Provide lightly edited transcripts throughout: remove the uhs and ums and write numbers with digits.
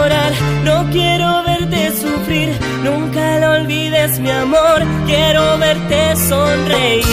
llorar, no quiero verte sufrir, nunca lo olvides mi amor, quiero verte sonreír.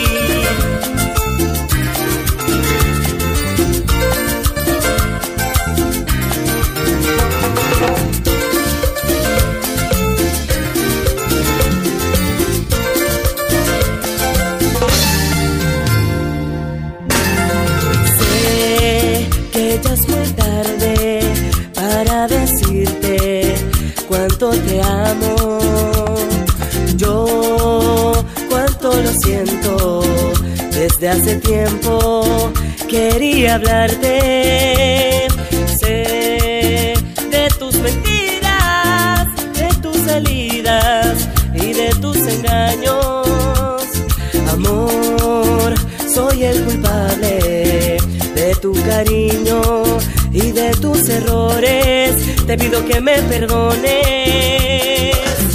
Ya es muy tarde para decirte cuánto te amo. Yo cuánto lo siento. Desde hace tiempo quería hablarte. Sé de tus mentiras, de tus salidas y de tus engaños. Amor, soy el culpable de tu cariño y de tus errores, te pido que me perdones.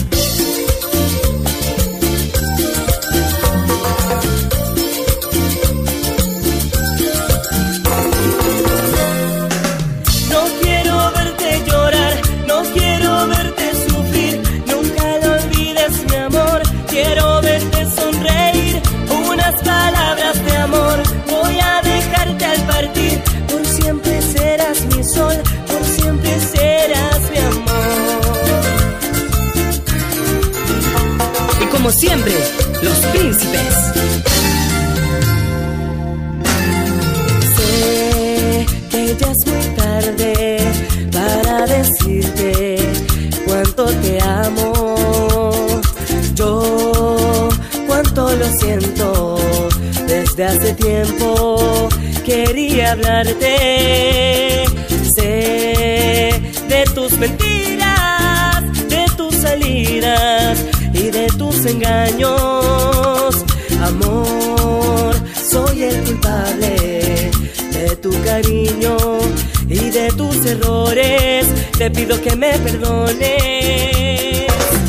No quiero verte llorar, no quiero verte sufrir, nunca lo olvides mi amor, quiero verte sonreír, unas palabras de amor, voy a dejarte al partir, por siempre serás mi sol, por siempre serás mi amor. Y como siempre, los príncipes. Sé que ya es muy tarde para decirte cuánto te amo. Yo cuánto lo siento. Desde hace tiempo quería hablarte. Sé de tus mentiras, de tus salidas y de tus engaños. Amor, soy el culpable de tu cariño y de tus errores. Te pido que me perdones.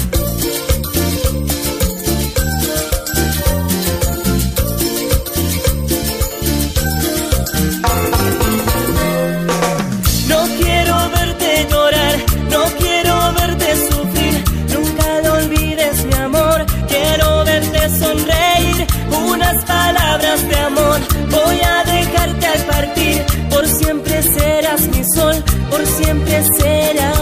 No quiero verte llorar, no quiero verte sufrir, nunca lo olvides mi amor, quiero verte sonreír, unas palabras de amor, voy a dejarte al partir, por siempre serás mi sol, por siempre serás